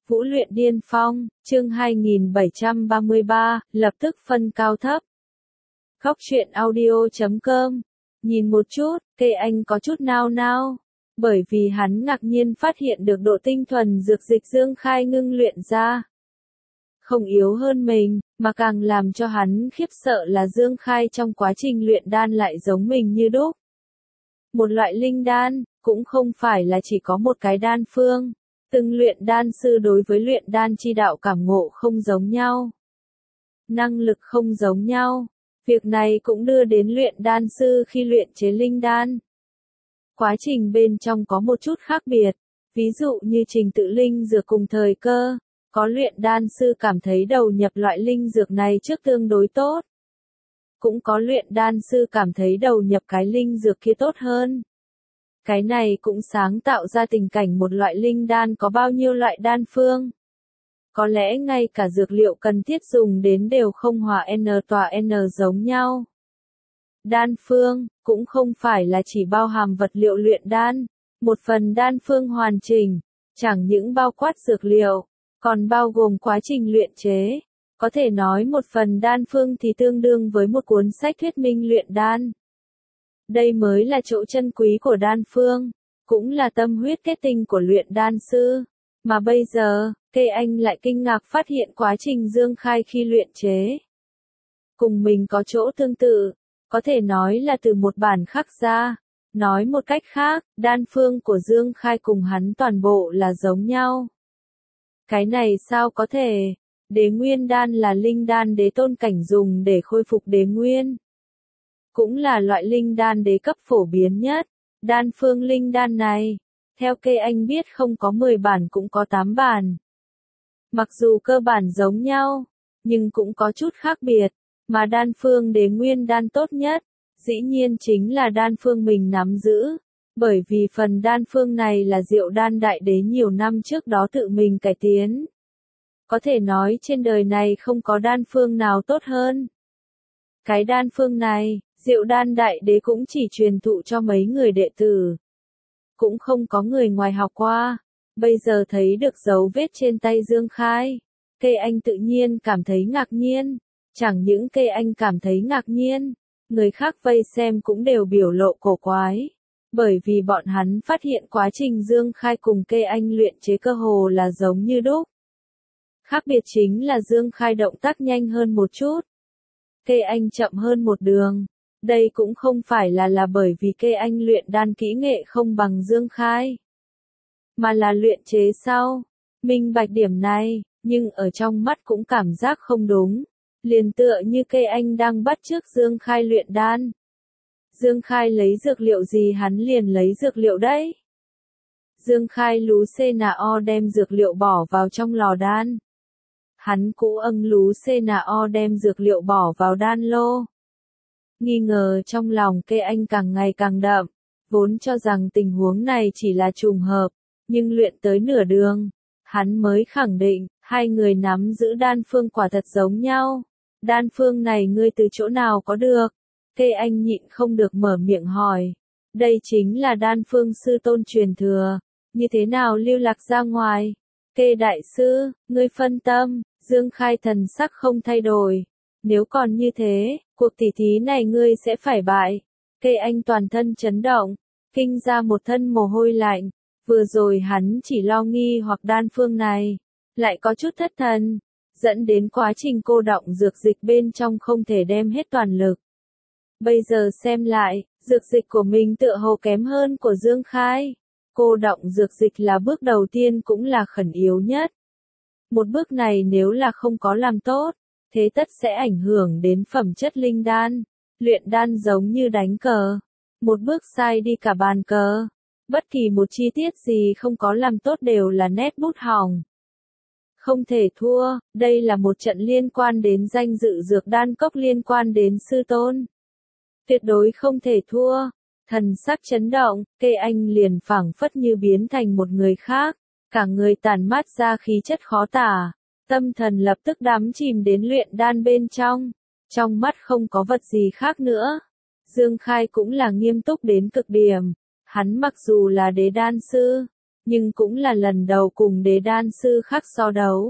Vũ luyện điên phong, chương 2733, lập tức phân cao thấp. Góc truyện audio.com. Nhìn một chút, cây anh có chút nao nao, bởi vì hắn ngạc nhiên phát hiện được độ tinh thuần dược dịch Dương Khai ngưng luyện ra. Không yếu hơn mình, mà càng làm cho hắn khiếp sợ là Dương Khai trong quá trình luyện đan lại giống mình như đúc. Một loại linh đan, cũng không phải là chỉ có một cái đan phương. Từng luyện đan sư đối với luyện đan chi đạo cảm ngộ không giống nhau. Năng lực không giống nhau. Việc này cũng đưa đến luyện đan sư khi luyện chế linh đan. Quá trình bên trong có một chút khác biệt. Ví dụ như trình tự linh dược cùng thời cơ. Có luyện đan sư cảm thấy đầu nhập loại linh dược này trước tương đối tốt. Cũng có luyện đan sư cảm thấy đầu nhập cái linh dược kia tốt hơn. Cái này cũng sáng tạo ra tình cảnh một loại linh đan có bao nhiêu loại đan phương. Có lẽ ngay cả dược liệu cần thiết dùng đến đều không hòa N tọa N giống nhau. Đan phương, cũng không phải là chỉ bao hàm vật liệu luyện đan. Một phần đan phương hoàn chỉnh, chẳng những bao quát dược liệu, còn bao gồm quá trình luyện chế. Có thể nói một phần đan phương thì tương đương với một cuốn sách thuyết minh luyện đan. Đây mới là chỗ chân quý của đan phương, cũng là tâm huyết kết tinh của luyện đan sư. Mà bây giờ, cây anh lại kinh ngạc phát hiện quá trình Dương Khai khi luyện chế. Cùng mình có chỗ tương tự, có thể nói là từ một bản khắc ra. Nói một cách khác, đan phương của Dương Khai cùng hắn toàn bộ là giống nhau. Cái này sao có thể? Đế nguyên đan là linh đan đế tôn cảnh dùng để khôi phục đế nguyên. Cũng là loại linh đan đế cấp phổ biến nhất. Đan phương linh đan này, theo cây anh biết không có 10 bản cũng có 8 bản. Mặc dù cơ bản giống nhau, nhưng cũng có chút khác biệt, mà đan phương đế nguyên đan tốt nhất, dĩ nhiên chính là đan phương mình nắm giữ, bởi vì phần đan phương này là Diệu Đan Đại Đế nhiều năm trước đó tự mình cải tiến. Có thể nói trên đời này không có đan phương nào tốt hơn. Cái đan phương này, Diệu Đan Đại Đế cũng chỉ truyền thụ cho mấy người đệ tử. Cũng không có người ngoài học qua. Bây giờ thấy được dấu vết trên tay Dương Khai. Cây anh tự nhiên cảm thấy ngạc nhiên. Chẳng những cây anh cảm thấy ngạc nhiên, người khác vây xem cũng đều biểu lộ cổ quái. Bởi vì bọn hắn phát hiện quá trình Dương Khai cùng cây anh luyện chế cơ hồ là giống như đúc. Khác biệt chính là Dương Khai động tác nhanh hơn một chút. Cây anh chậm hơn một đường. Đây cũng không phải là bởi vì cây anh luyện đan kỹ nghệ không bằng Dương Khai. Mà là luyện chế sau. Minh bạch điểm này, nhưng ở trong mắt cũng cảm giác không đúng. Liền tựa như cây anh đang bắt chước Dương Khai luyện đan. Dương Khai lấy dược liệu gì hắn liền lấy dược liệu đấy. Dương Khai lú CNO đem dược liệu bỏ vào trong lò đan. Hắn cũ lú CNO đem dược liệu bỏ vào đan lô. Nghi ngờ trong lòng cây anh càng ngày càng đậm, vốn cho rằng tình huống này chỉ là trùng hợp, nhưng luyện tới nửa đường, hắn mới khẳng định, hai người nắm giữ đan phương quả thật giống nhau. Đan phương này ngươi từ chỗ nào có được? Cây anh nhịn không được mở miệng hỏi. Đây chính là đan phương sư tôn truyền thừa, như thế nào lưu lạc ra ngoài? Kê đại sư, ngươi phân tâm, Dương Khai thần sắc không thay đổi. Nếu còn như thế, cuộc tỉ thí này ngươi sẽ phải bại. Cây anh toàn thân chấn động, kinh ra một thân mồ hôi lạnh. Vừa rồi hắn chỉ lo nghi hoặc đan phương này, lại có chút thất thần, dẫn đến quá trình cô đọng dược dịch bên trong không thể đem hết toàn lực. Bây giờ xem lại, dược dịch của mình tựa hồ kém hơn của Dương Khai. Cô đọng dược dịch là bước đầu tiên cũng là khẩn yếu nhất. Một bước này nếu là không có làm tốt, thế tất sẽ ảnh hưởng đến phẩm chất linh đan. Luyện đan giống như đánh cờ. Một bước sai đi cả bàn cờ. Bất kỳ một chi tiết gì không có làm tốt đều là nét bút hỏng. Không thể thua, đây là một trận liên quan đến danh dự dược đan cốc liên quan đến sư tôn. Tuyệt đối không thể thua. Thần sắc chấn động, cây anh liền phảng phất như biến thành một người khác. Cả người tản mát ra khí chất khó tả. Tâm thần lập tức đắm chìm đến luyện đan bên trong. Trong mắt không có vật gì khác nữa. Dương Khai cũng là nghiêm túc đến cực điểm. Hắn mặc dù là đế đan sư, nhưng cũng là lần đầu cùng đế đan sư khác so đấu.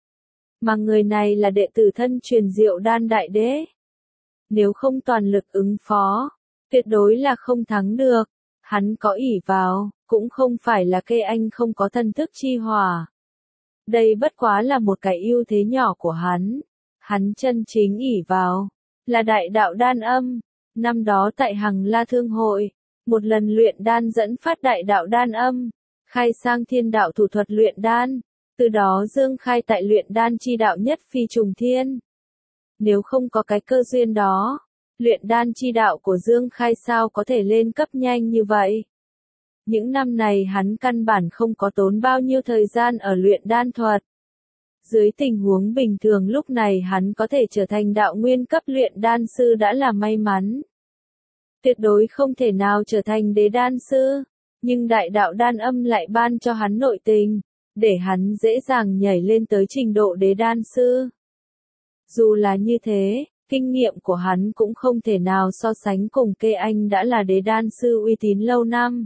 Mà người này là đệ tử thân truyền Diệu Đan Đại Đế. Nếu không toàn lực ứng phó, tuyệt đối là không thắng được. Hắn có ỷ vào, cũng không phải là cây anh không có thân thức chi hỏa. Đây bất quá là một cái ưu thế nhỏ của hắn. Hắn chân chính ỷ vào, là đại đạo đan âm. Năm đó tại Hằng La Thương Hội, một lần luyện đan dẫn phát đại đạo đan âm, khai sang thiên đạo thủ thuật luyện đan. Từ đó Dương Khai tại luyện đan chi đạo nhất phi trùng thiên. Nếu không có cái cơ duyên đó, luyện đan chi đạo của Dương Khai sao có thể lên cấp nhanh như vậy? Những năm này hắn căn bản không có tốn bao nhiêu thời gian ở luyện đan thuật. Dưới tình huống bình thường lúc này hắn có thể trở thành đạo nguyên cấp luyện đan sư đã là may mắn. Tuyệt đối không thể nào trở thành đế đan sư, nhưng đại đạo đan âm lại ban cho hắn nội tình, để hắn dễ dàng nhảy lên tới trình độ đế đan sư. Dù là như thế, kinh nghiệm của hắn cũng không thể nào so sánh cùng Kê Anh đã là đế đan sư uy tín lâu năm.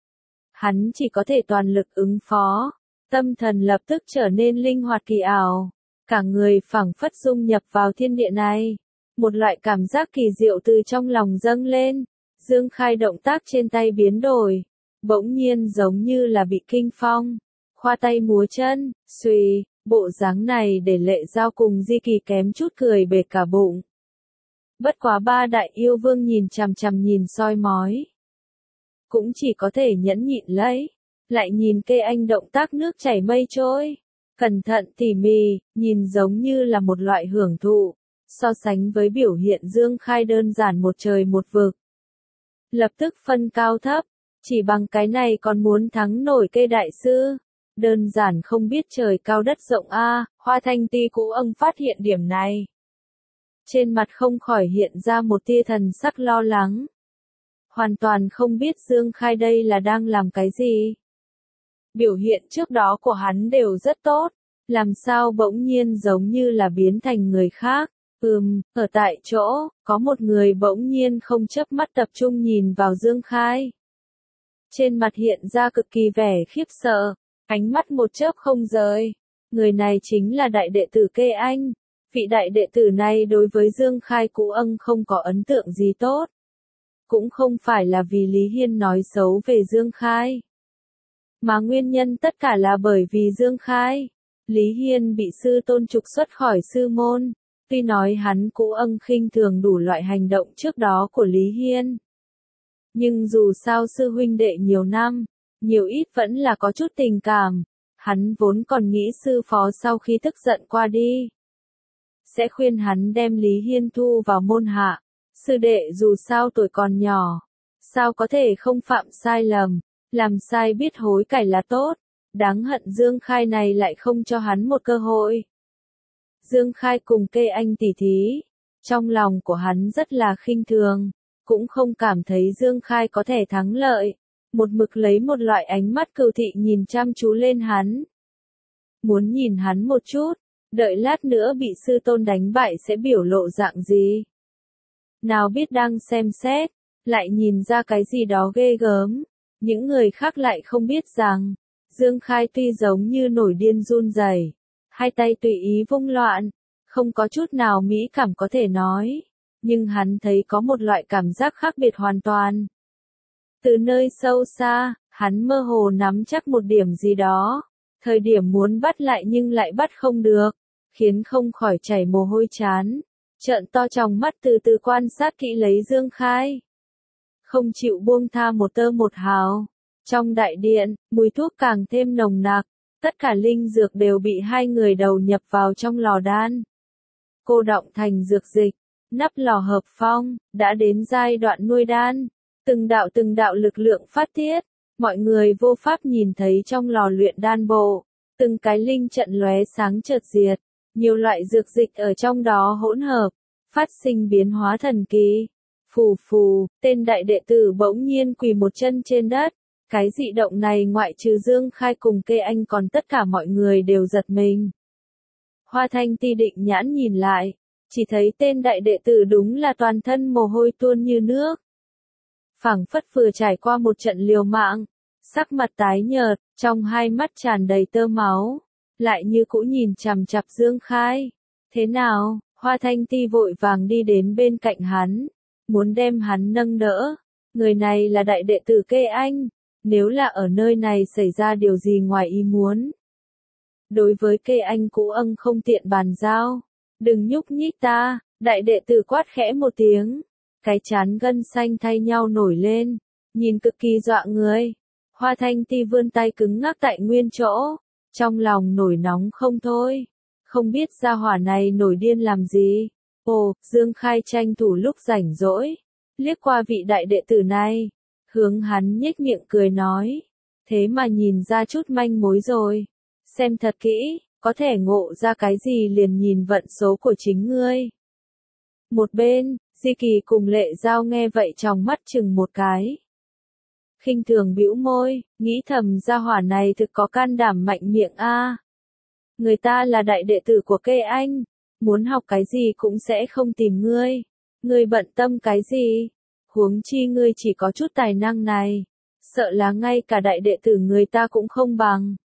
Hắn chỉ có thể toàn lực ứng phó, tâm thần lập tức trở nên linh hoạt kỳ ảo, cả người phảng phất dung nhập vào thiên địa này. Một loại cảm giác kỳ diệu từ trong lòng dâng lên, Dương Khai động tác trên tay biến đổi, bỗng nhiên giống như là bị kinh phong, khoa tay múa chân, xùy, bộ dáng này để Lệ Giao cùng Di Kỳ kém chút cười bể cả bụng. Bất quá ba đại yêu vương nhìn chằm chằm nhìn soi mói, cũng chỉ có thể nhẫn nhịn lấy, lại nhìn Kê Anh động tác nước chảy mây trôi, cẩn thận tỉ mỉ, nhìn giống như là một loại hưởng thụ, so sánh với biểu hiện Dương Khai đơn giản một trời một vực. Lập tức phân cao thấp, chỉ bằng cái này còn muốn thắng nổi Kê đại sư, đơn giản không biết trời cao đất rộng a. Hoa Thanh Ti Cũ Âng phát hiện điểm này, trên mặt không khỏi hiện ra một tia thần sắc lo lắng. Hoàn toàn không biết Dương Khai đây là đang làm cái gì. Biểu hiện trước đó của hắn đều rất tốt, làm sao bỗng nhiên giống như là biến thành người khác. Ở tại chỗ, có một người bỗng nhiên không chớp mắt tập trung nhìn vào Dương Khai. Trên mặt hiện ra cực kỳ vẻ khiếp sợ, ánh mắt một chớp không rời. Người này chính là đại đệ tử Kê Anh. Vị đại đệ tử này đối với Dương Khai Cũ Âng không có ấn tượng gì tốt. Cũng không phải là vì Lý Hiên nói xấu về Dương Khai, mà nguyên nhân tất cả là bởi vì Dương Khai. Lý Hiên bị sư tôn trục xuất khỏi sư môn. Tuy nói hắn Cũ Âng khinh thường đủ loại hành động trước đó của Lý Hiên, nhưng dù sao sư huynh đệ nhiều năm, nhiều ít vẫn là có chút tình cảm. Hắn vốn còn nghĩ sư phó sau khi tức giận qua đi, sẽ khuyên hắn đem Lý Hiên thu vào môn hạ. Sư đệ dù sao tuổi còn nhỏ, sao có thể không phạm sai lầm, làm sai biết hối cải là tốt. Đáng hận Dương Khai này lại không cho hắn một cơ hội. Dương Khai cùng Kê Anh tỉ thí, trong lòng của hắn rất là khinh thường, cũng không cảm thấy Dương Khai có thể thắng lợi, một mực lấy một loại ánh mắt cừu thị nhìn chăm chú lên hắn. Muốn nhìn hắn một chút, đợi lát nữa bị sư tôn đánh bại sẽ biểu lộ dạng gì. Nào biết đang xem xét, lại nhìn ra cái gì đó ghê gớm, những người khác lại không biết rằng, Dương Khai tuy giống như nổi điên run rẩy, hai tay tùy ý vung loạn, không có chút nào mỹ cảm có thể nói, nhưng hắn thấy có một loại cảm giác khác biệt hoàn toàn. Từ nơi sâu xa, hắn mơ hồ nắm chắc một điểm gì đó, thời điểm muốn bắt lại nhưng lại bắt không được, khiến không khỏi chảy mồ hôi chán, trợn to tròng mắt từ từ quan sát kỹ lấy Dương Khai. Không chịu buông tha một tơ một hào. Trong đại điện, mùi thuốc càng thêm nồng nặc, tất cả linh dược đều bị hai người đầu nhập vào trong lò đan. Cô đọng thành dược dịch, nắp lò hợp phong, đã đến giai đoạn nuôi đan. Từng đạo lực lượng phát tiết, mọi người vô pháp nhìn thấy trong lò luyện đan bộ. Từng cái linh trận lóe sáng chợt diệt, nhiều loại dược dịch ở trong đó hỗn hợp, phát sinh biến hóa thần kỳ. Phù phù, tên đại đệ tử bỗng nhiên quỳ một chân trên đất. Cái dị động này ngoại trừ Dương Khai cùng Kê Anh còn tất cả mọi người đều giật mình. Hoa Thanh Ti định nhãn nhìn lại, chỉ thấy tên đại đệ tử đúng là toàn thân mồ hôi tuôn như nước. Phảng phất vừa trải qua một trận liều mạng, sắc mặt tái nhợt, trong hai mắt tràn đầy tơ máu, lại như cũ nhìn chằm chằm Dương Khai. Thế nào? Hoa Thanh Ti vội vàng đi đến bên cạnh hắn, muốn đem hắn nâng đỡ. Người này là đại đệ tử Kê Anh, nếu là ở nơi này xảy ra điều gì ngoài ý muốn. Đối với Kê Anh cũ không tiện bàn giao. Đừng nhúc nhích ta, đại đệ tử quát khẽ một tiếng. Cái trán gân xanh thay nhau nổi lên, nhìn cực kỳ dọa người. Hoa Thanh Ti vươn tay cứng ngắc tại nguyên chỗ, trong lòng nổi nóng không thôi. Không biết gia hỏa này nổi điên làm gì. Ồ, Dương Khai tranh thủ lúc rảnh rỗi, liếc qua vị đại đệ tử này, hướng hắn nhếch miệng cười nói. Thế mà nhìn ra chút manh mối rồi. Xem thật kỹ, có thể ngộ ra cái gì liền nhìn vận số của chính ngươi. Một bên, Di Kỳ cùng Lệ Giao nghe vậy trong mắt chừng một cái. Khinh thường bĩu môi, nghĩ thầm gia hỏa này thực có can đảm mạnh miệng a. Người ta là đại đệ tử của Kê Anh, muốn học cái gì cũng sẽ không tìm ngươi. Ngươi bận tâm cái gì? Huống chi ngươi chỉ có chút tài năng này, sợ là ngay cả đại đệ tử người ta cũng không bằng.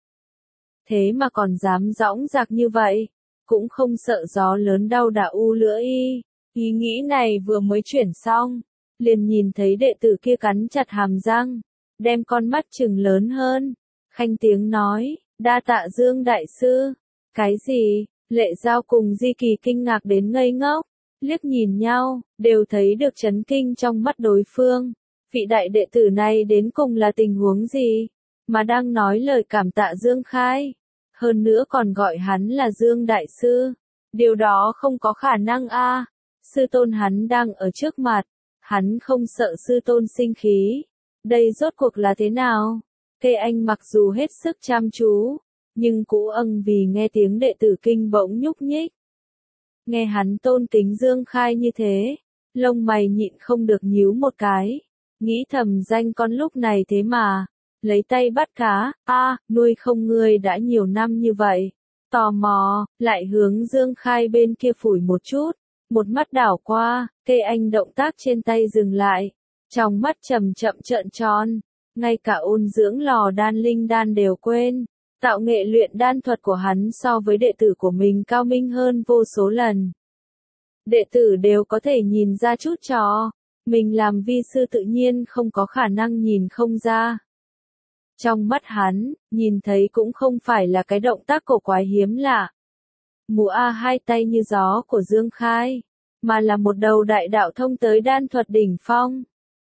Thế mà còn dám dõng dạc như vậy, cũng không sợ gió lớn đau đả u lưỡi y. Ý nghĩ này vừa mới chuyển xong, liền nhìn thấy đệ tử kia cắn chặt hàm răng, đem con mắt trừng lớn hơn, khanh tiếng nói, đa tạ Dương đại sư. Cái gì? Lệ Giao cùng Di Kỳ kinh ngạc đến ngây ngốc, liếc nhìn nhau, đều thấy được chấn kinh trong mắt đối phương. Vị đại đệ tử này đến cùng là tình huống gì, mà đang nói lời cảm tạ Dương Khai, hơn nữa còn gọi hắn là Dương đại sư. Điều đó không có khả năng a. Sư tôn hắn đang ở trước mặt, hắn không sợ sư tôn sinh khí. Đây rốt cuộc là thế nào? Kê Anh mặc dù hết sức chăm chú, nhưng cũ vì nghe tiếng đệ tử kinh bỗng nhúc nhích. Nghe hắn tôn kính Dương Khai như thế, lông mày nhịn không được nhíu một cái, nghĩ thầm danh con lúc này thế mà, lấy tay bắt cá, nuôi không ngươi đã nhiều năm như vậy. Tò mò, lại hướng Dương Khai bên kia phủi một chút, một mắt đảo qua, Kê Anh động tác trên tay dừng lại, trong mắt chậm chậm trợn tròn, ngay cả ôn dưỡng lò đan linh đan đều quên. Tạo nghệ luyện đan thuật của hắn so với đệ tử của mình cao minh hơn vô số lần. Đệ tử đều có thể nhìn ra chút trò, mình làm vi sư tự nhiên không có khả năng nhìn không ra. Trong mắt hắn, nhìn thấy cũng không phải là cái động tác cổ quái hiếm lạ. Múa hai tay như gió của Dương Khai, mà là một đầu đại đạo thông tới đan thuật đỉnh phong.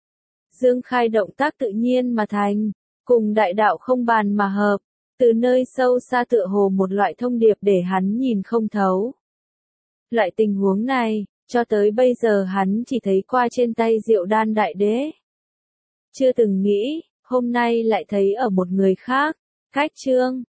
Dương Khai động tác tự nhiên mà thành, cùng đại đạo không bàn mà hợp. Từ nơi sâu xa tựa hồ một loại thông điệp để hắn nhìn không thấu. Loại tình huống này, cho tới bây giờ hắn chỉ thấy qua trên tay Diệu Đan Đại Đế. Chưa từng nghĩ, hôm nay lại thấy ở một người khác. Khách chương,